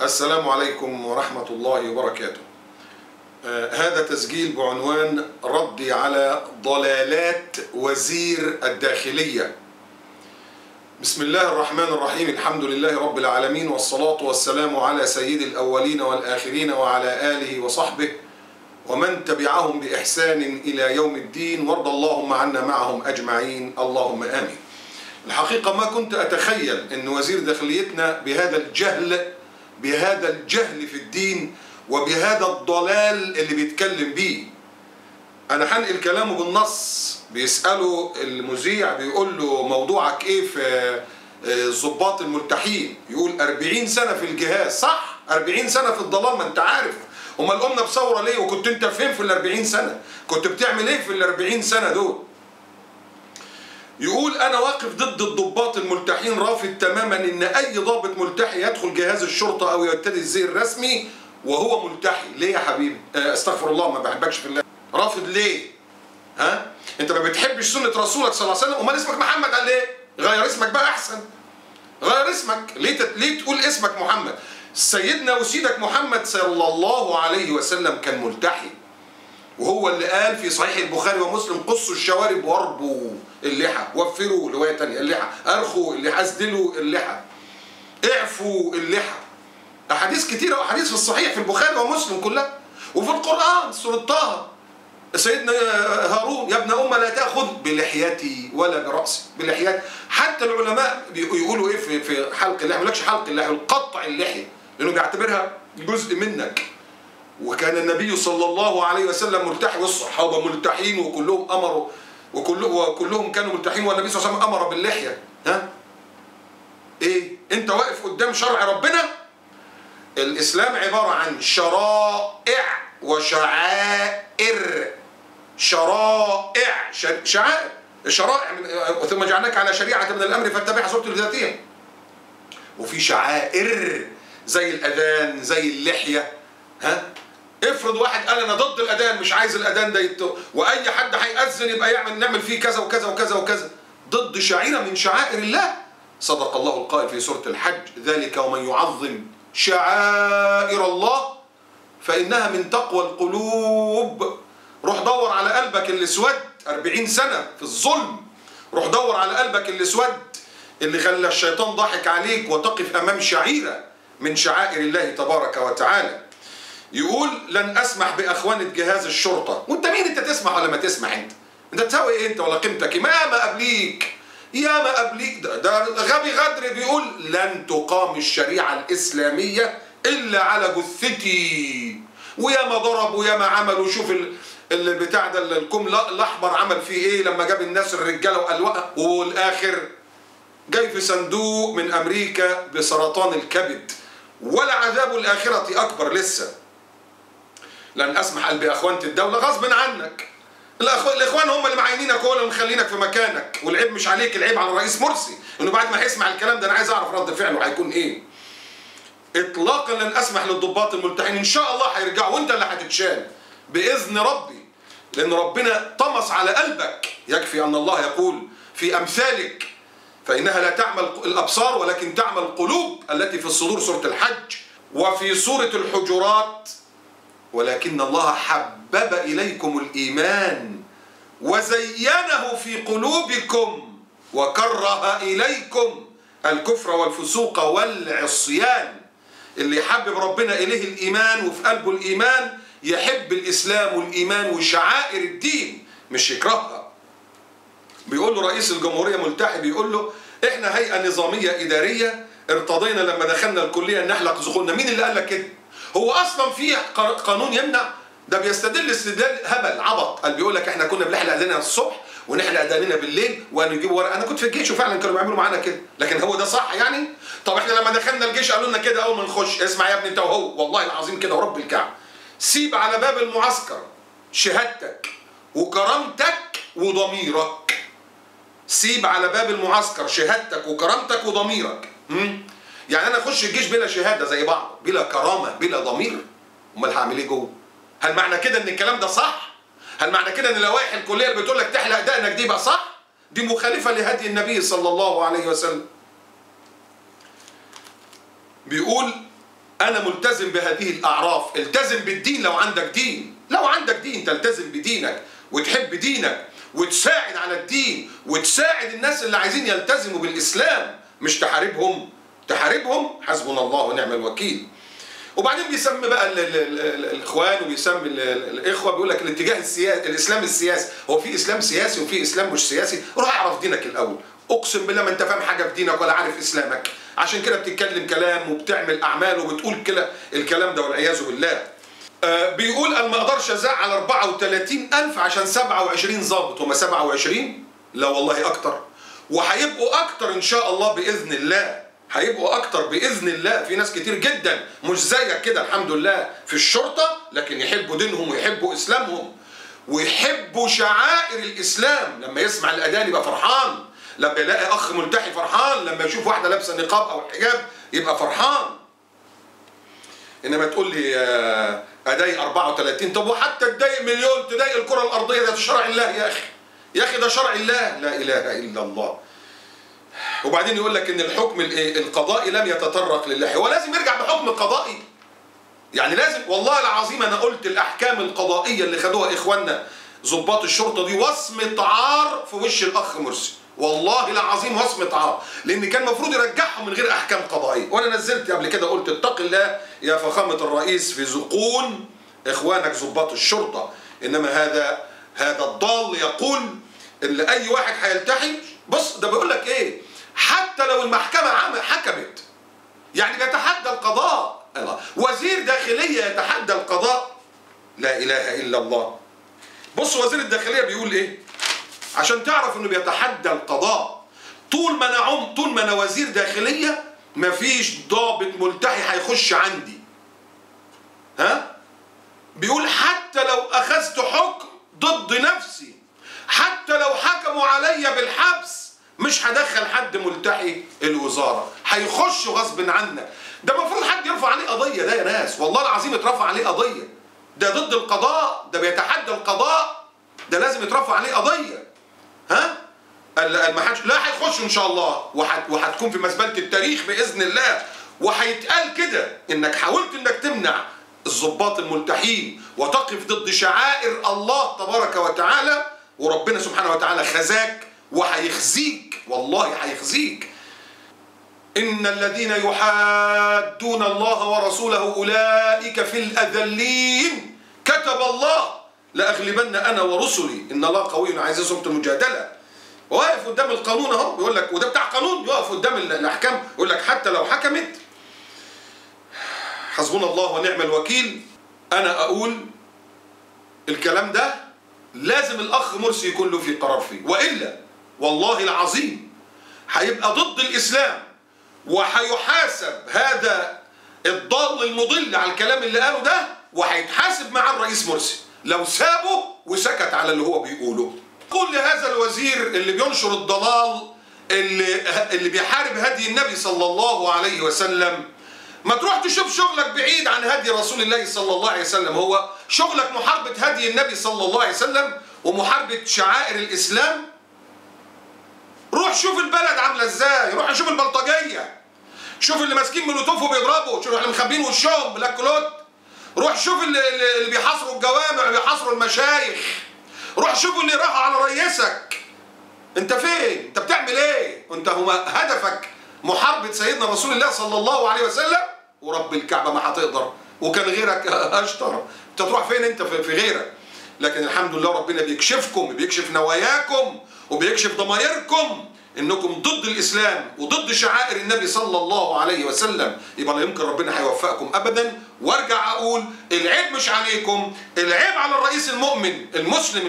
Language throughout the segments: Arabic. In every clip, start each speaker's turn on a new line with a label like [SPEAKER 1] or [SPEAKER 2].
[SPEAKER 1] السلام عليكم ورحمة الله وبركاته. هذا تسجيل بعنوان ردي على ضلالات وزير الداخلية. بسم الله الرحمن الرحيم، الحمد لله رب العالمين، والصلاة والسلام على سيد الأولين والآخرين وعلى آله وصحبه ومن تبعهم بإحسان إلى يوم الدين، وارض اللهم عنا معهم أجمعين، اللهم آمين. الحقيقة ما كنت أتخيل أن وزير داخليتنا بهذا الجهل في الدين وبهذا الضلال اللي بيتكلم بيه. أنا هنقل كلامه بالنص. بيسأله المذيع بيقول له موضوعك إيه في الضباط الملتحين؟ يقول 40 سنة في الجهاز. صح، 40 سنة في الضلال. ما أنت عارف أمال قمنا بثورة ليه؟ وكنت أنت فين في ال40 سنة؟ كنت بتعمل إيه في ال40 سنة دول؟ يقول أنا واقف ضد الضباط الملتحين، رافض تماما إن أي ضابط ملتحي يدخل جهاز الشرطة أو يرتدي الزي الرسمي وهو ملتحي. ليه يا حبيبي؟ استغفر الله، ما بحبكش في الله. رافض ليه؟ ها؟ أنت ما بتحبش سنة رسولك صلى الله عليه وسلم؟ أمال اسمك محمد قال ليه؟ غير اسمك بقى أحسن. غير اسمك. ليه تقول اسمك محمد؟ سيدنا وسيدك محمد صلى الله عليه وسلم كان ملتحي، وهو اللي قال في صحيح البخاري ومسلم: قصوا الشوارب واربوا اللحى، وفروا رواية تانية اللحى، ارخوا اللحى، اسدلوا اللحى، اعفوا اللحى. احاديث كتيرة واحاديث في الصحيح في البخاري ومسلم كلها. وفي القرآن سورة طه سيدنا هارون: يا ابن أم لا تأخذ بلحيتي ولا برأسي. بلحيتي. حتى العلماء يقولوا ايه في حلق اللحية؟ ما يقولكش حلق اللحية، قطع اللحية، لأنه بيعتبرها جزء منك. وكان النبي صلى الله عليه وسلم ملتحي، والصحابة ملتحين، وكلهم أمروا وكلهم كانوا ملتحين، والنبي صلى الله عليه وسلم أمر باللحية. ها؟ إيه؟ أنت واقف قدام شرع ربنا؟ الإسلام عبارة عن شرائع وشعائر. شرائع، شعائر، شرائع، ثم جعلناك على شريعة من الأمر فاتبعها، سورة الذاتية. وفي شعائر زي الأذان، زي اللحية. ها؟ افرض واحد قال انا ضد الاذان، مش عايز الاذان ده واي حد هيأذن يبقى نعمل فيه كذا وكذا وكذا وكذا، ضد شعيرة من شعائر الله. صدق الله القائل في سورة الحج: ذلك ومن يعظم شعائر الله فإنها من تقوى القلوب. روح دور على قلبك اللي اسود 40 سنة في الظلم. روح دور على قلبك اللي اسود اللي خلى الشيطان ضاحك عليك وتقف امام شعيرة من شعائر الله تبارك وتعالى. يقول لن أسمح بأخوانة جهاز الشرطة. وانت مين انت تسمح ولا ما تسمح؟ انت تساوي ايه انت ولا قيمتك؟ ما قبليك، يا ما قبليك. ده غبي غدر بيقول لن تقام الشريعة الإسلامية إلا على جثتي. ويا ما ضرب ويا ما عمل. وشوف اللي بتاع ده الكم الأحمر عمل فيه ايه لما جاب الناس الرجالة وقال، والآخر جاي في صندوق من أمريكا بسرطان الكبد. ولا عذاب الآخرة أكبر لسه. لن أسمح بأخوانة الدولة غصب عنك. الإخوان هم اللي معينينك، هو اللي مخلينك في مكانك، والعيب مش عليك، العيب على الرئيس مرسي، إنه بعد ما هيسمع الكلام ده أنا عايز أعرف رد فعله هيكون إيه. إطلاقا لن أسمح للضباط الملتحين. إن شاء الله هيرجعوا، وأنت اللي هتتشال بإذن ربي، لأن ربنا طمس على قلبك. يكفي أن الله يقول في أمثالك: فإنها لا تعمل الأبصار ولكن تعمل القلوب التي في الصدور، سورة الحج. وفي سورة الحجرات: ولكن الله حبب إليكم الإيمان وزينه في قلوبكم وكره إليكم الكفر والفسوق والعصيان. اللي يحبب ربنا إليه الإيمان وفي قلبه الإيمان يحب الإسلام والإيمان وشعائر الدين، مش يكرهها. بيقول له رئيس الجمهورية ملتحي، بيقول له إحنا هيئة نظامية إدارية ارتضينا لما دخلنا الكلية نحلق ذقولنا. مين اللي قال لك كده؟ هو اصلا في قانون يمنع ده؟ بيستدل استدلال هبل عبط. قال بيقول لك احنا كنا بنحلق اذاننا الصبح ونحلق اذاننا بالليل ونجيب ورق. انا كنت في الجيش وفعلا كانوا بيعملوا معانا كده، لكن هو ده صح يعني؟ طب احنا لما دخلنا الجيش قالوا لنا كده اول ما نخش: اسمع يا ابني انت وهو، والله العظيم كده ورب الكعبه، سيب على باب المعسكر شهادتك وكرامتك وضميرك. سيب على باب المعسكر شهادتك وكرامتك وضميرك. يعني انا اخش الجيش بلا شهاده زي بعض، بلا كرامه، بلا ضمير؟ امال هعمل ايه جوه؟ هل معنى كده ان الكلام ده صح؟ هل معنى كده ان لوائح الكليه اللي بتقول لك تحلق دقنك دي بقى صح؟ دي مخالفه لهدي النبي صلى الله عليه وسلم. بيقول أنا ملتزم بهذه الأعراف. التزم بالدين لو عندك دين، لو عندك دين تلتزم بدينك وتحب دينك وتساعد على الدين وتساعد الناس اللي عايزين يلتزموا بالإسلام، مش تحاربهم. تحاربهم حسبنا الله ونعم الوكيل. وبعدين بيسمي بقى الإخوان وبيسمي الإخوة، بيقول لك الاتجاه السياسي، الإسلام السياسي. هو في إسلام سياسي وفي إسلام مش سياسي؟ روح اعرف دينك الأول. أقسم بالله ما أنت فاهم حاجة في دينك ولا عارف إسلامك، عشان كده بتتكلم كلام وبتعمل أعمال وبتقول كده الكلام ده والعياذ بالله. بيقول أنا ما أقدرش أزعل 34,000 عشان 27 ضابط. هم 27؟ لا والله أكتر، وهيبقوا أكتر إن شاء الله بإذن الله. هيبقوا أكتر بإذن الله. في ناس كتير جدا مش زيك كده الحمد لله في الشرطة، لكن يحبوا دينهم ويحبوا إسلامهم ويحبوا شعائر الإسلام. لما يسمع الأذان يبقى فرحان، لما يلاقي أخ ملتحي فرحان، لما يشوف واحدة لابسة نقاب أو حجاب يبقى فرحان. إنما تقول لي أضايق 34، طب وحتى تضايق مليون، تضايق الكرة الأرضية، ده شرع الله يا أخي. يا أخي ده شرع الله، لا إله إلا الله. وبعدين يقول لك إن الحكم القضائي لم يتطرق لله. هو لازم يرجع بحكم قضائي؟ يعني لازم؟ والله العظيم أنا قلت الأحكام القضائية اللي خدوها إخواننا ضباط الشرطة دي وصمة عار في وش الأخ مرسي، والله العظيم وصمة عار، لأن كان المفروض يرجعهم من غير أحكام قضائية. وأنا نزلت قبل كده قلت اتق الله يا فخامة الرئيس في زقون إخوانك ضباط الشرطة. إنما هذا الضال يقول إن أي واحد هيلتحي. بص ده بيقول لك إيه، حتى لو المحكمة حكمت، يعني بيتحدى القضاء. وزير داخلية يتحدى القضاء، لا إله إلا الله. بص وزير الداخلية بيقول إيه عشان تعرف إنه بيتحدى القضاء. طول ما أنا وزير داخلية مفيش ضابط ملتحي هيخش عندي. ها؟ بيقول حتى لو أخذت حكم ضد نفسي، حتى لو حكموا عليا بالحبس، مش هدخل حد ملتحي الوزارة، هيخش غصب عنك. ده المفروض حد يرفع عليه قضية ده يا ناس، والله العظيم اترفع عليه قضية. ده ضد القضاء، ده بيتحدى القضاء، ده لازم يترفع عليه قضية. ها؟ لا هيخش إن شاء الله، وهتكون في مزبلة التاريخ بإذن الله، وهيتقال كده إنك حاولت إنك تمنع الضباط الملتحين وتقف ضد شعائر الله تبارك وتعالى، وربنا سبحانه وتعالى خزاك وهيخزيك، والله هيخزيك. إن الذين يحادون الله ورسوله أولئك في الأذلين، كتب الله لأغلبن أنا ورسلي إن الله قوي عزيز. سورة المجادلة. واقف قدام القانون أهو، بيقول لك وده بتاع قانون، يقف قدام الأحكام يقول لك حتى لو حكمت حسبنا الله ونعم الوكيل. أنا أقول الكلام ده لازم الأخ مرسي يكون له في قرار فيه، وإلا والله العظيم هيبقى ضد الإسلام، وهيحاسب هذا الضال المضل على الكلام اللي قاله ده، وهيتحاسب مع الرئيس مرسي لو سابه وسكت على اللي هو بيقوله. قول لهذا الوزير اللي بينشر الضلال، اللي بيحارب هدي النبي صلى الله عليه وسلم، ما تروح تشوف شغلك بعيد عن هدي رسول الله صلى الله عليه وسلم. هو شغلك محاربة هدي النبي صلى الله عليه وسلم ومحاربة شعائر الإسلام. روح شوف البلد عاملة ازاي، روح شوف البلطجية، شوف اللي ماسكين مولوتوف وبيضربوا، شوف اللي مخبين وشهم بلاك كلوت، روح شوف اللي بيحاصروا الجوامع وبيحاصروا المشايخ، روح شوف اللي راحوا على رئيسك. انت فين؟ انت بتعمل ايه؟ انت هدفك محاربة سيدنا رسول الله صلى الله عليه وسلم، ورب الكعبة ما هتقدر، وكان غيرك اشطر. انت تروح فين انت في غيرك؟ لكن الحمد لله ربنا بيكشفكم، بيكشف نواياكم وبيكشف ضمايركم انكم ضد الاسلام وضد شعائر النبي صلى الله عليه وسلم. يبقى لا يمكن ربنا هيوفقكم ابدا. وارجع اقول العيب مش عليكم، العيب على الرئيس المؤمن المسلم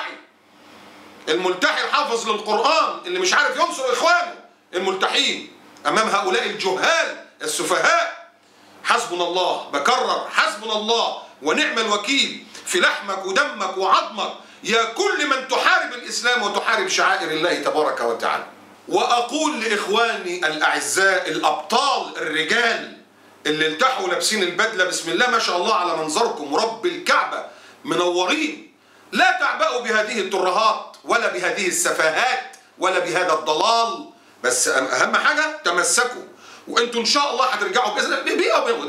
[SPEAKER 1] الملتحي الحافظ للقرآن اللي مش عارف ينصر اخوانه الملتحين امام هؤلاء الجهال السفهاء. حسبنا الله، بكرر حسبنا الله ونعم الوكيل في لحمك ودمك وعظمك يا كل من تحارب الإسلام وتحارب شعائر الله تبارك وتعالى. وأقول لإخواني الأعزاء الأبطال الرجال اللي التحوا لابسين البدلة، بسم الله ما شاء الله على منظركم ورب الكعبة منورين، لا تعبأوا بهذه الترهات ولا بهذه السفاهات ولا بهذا الضلال، بس أهم حاجة تمسكوا، وأنتوا إن شاء الله هترجعوا بإذن الله. ده مين ده عشان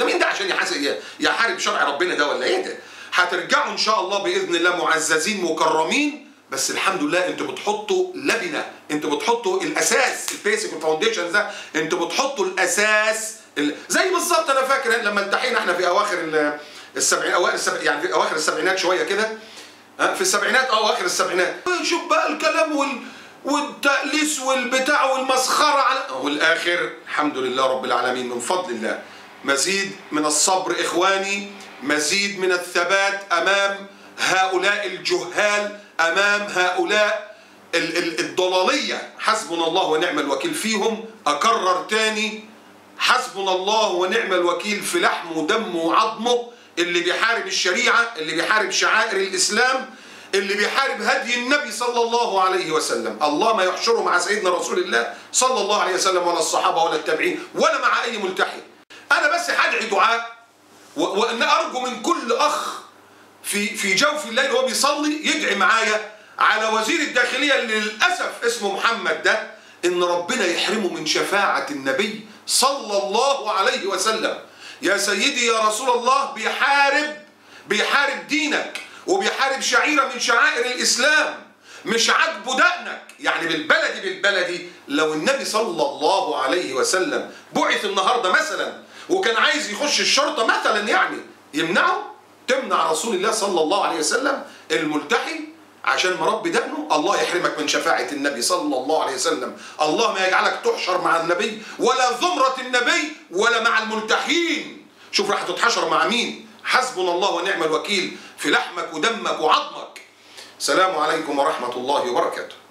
[SPEAKER 1] عشان يحارب شرع ربنا ده ولا ايه ده؟ هترجعوا ان شاء الله باذن الله معززين مكرمين، بس الحمد لله انتوا بتحطوا لبنه، انتوا بتحطوا الاساس، البيسك والفاونديشن ده، انتوا بتحطوا الاساس زي بالظبط. انا فاكر لما التحينا احنا في اواخر السبعينات، يعني في اواخر السبعينات شويه كده، في السبعينات اواخر السبعينات، شوف بقى الكلام والتأليس والبتاع والمسخره على، والاخر الحمد لله رب العالمين من فضل الله مزيد من الصبر اخواني، مزيد من الثبات امام هؤلاء الجهال، امام هؤلاء الضلاليه. حسبنا الله ونعم الوكيل فيهم. اكرر تاني، حسبنا الله ونعم الوكيل في لحمه ودمه وعظمه، اللي بيحارب الشريعه، اللي بيحارب شعائر الاسلام، اللي بيحارب هدي النبي صلى الله عليه وسلم. الله ما يحشره مع سيدنا رسول الله صلى الله عليه وسلم ولا الصحابه ولا التابعين ولا مع اي ملتحي. انا بس هدعي دعاء، وان ارجو من كل اخ في جوف الليل وهو بيصلي يدعي معايا على وزير الداخليه اللي للاسف اسمه محمد ده، ان ربنا يحرمه من شفاعه النبي صلى الله عليه وسلم. يا سيدي يا رسول الله، بيحارب دينك وبيحارب شعيره من شعائر الاسلام، مش عاجبه دقنك. يعني بالبلدي لو النبي صلى الله عليه وسلم بعث النهارده مثلا وكان عايز يخش الشرطه مثلا، يعني يمنعه، تمنع رسول الله صلى الله عليه وسلم الملتحي عشان مربي دقنه؟ الله يحرمك من شفاعة النبي صلى الله عليه وسلم. الله ما يجعلك تحشر مع النبي ولا زمرة النبي ولا مع الملتحين. شوف راح تتحشر مع مين. حسبنا الله ونعم الوكيل في لحمك ودمك وعظمك. السلام عليكم ورحمة الله وبركاته.